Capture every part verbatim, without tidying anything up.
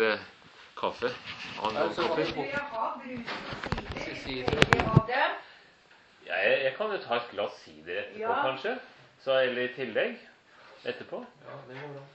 eller kaffe. Han har kaffe. Jeg har brus og Sider. sider. Av dem. Ja, jeg, jeg kan jo ta et glass sider etterpå, Ja. kanskje. Så, eller i tillegg etterpå. Ja, det går bra.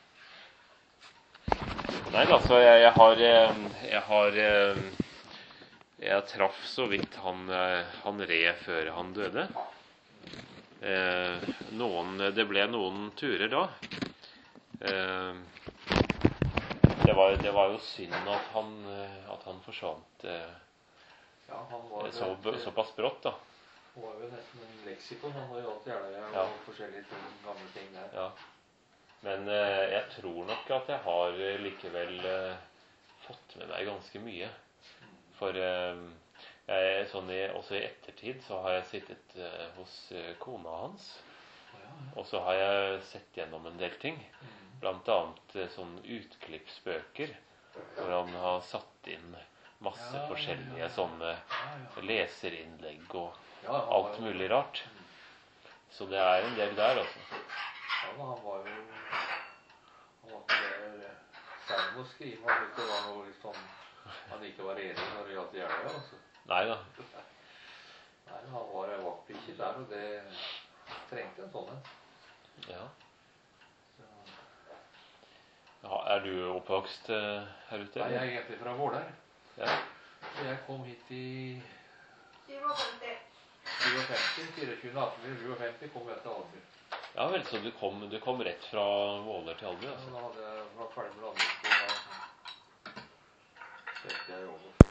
Nei, altså, jeg, jeg har Jeg har Jeg traff så vidt han, han Re før han døde. Eh, noen, det ble noen turer da. Eh, det, var, det var jo synd at han, at han forsvant eh, Ja, han var så, vel- såpass brått da. Han var jo nesten en leksikon. Han var jo alltid Jeløya Ja. og forskjellige ting, gamle ting der. Ja. Men eh, jeg tror nok at jeg har eh, likevel eh, fått med meg ganske mye. For eh, jeg, sånn i, også i ettertid så har jeg sittet eh, hos eh, kona hans. Ja, ja. Og så har jeg sett gjennom en del ting. Mm. Blant annet eh, sånn utklippsbøker, hvor han har satt inn masse Ja, ja, forskjellige ja. sånne Ja, ja. leserinnlegg og Ja, han var alt jo- mulig rart. Så det er en del der, altså. Ja, men han var jo Han var ikke der selv med å skrive. Han ikke var noe liksom Han ikke var enig når det gjaldt Jeløya, altså. Nei da. Nei, men han var, var ikke der, og det trengte en sånn en. Ja. Så- Ja, er du oppvokst eh, her ute? Nei, jeg er egentlig fra Våler. Ja. Og jeg kom hit i syvogfemti. syvogfemti, fireogtyvende april syvogfemti kom jeg til Alby. Ja vel, så du kom, du kom rett fra Våler til Alby, Ja, altså? da hadde jeg vært ferdig med landbruksskolen. Da søkte jeg jobb.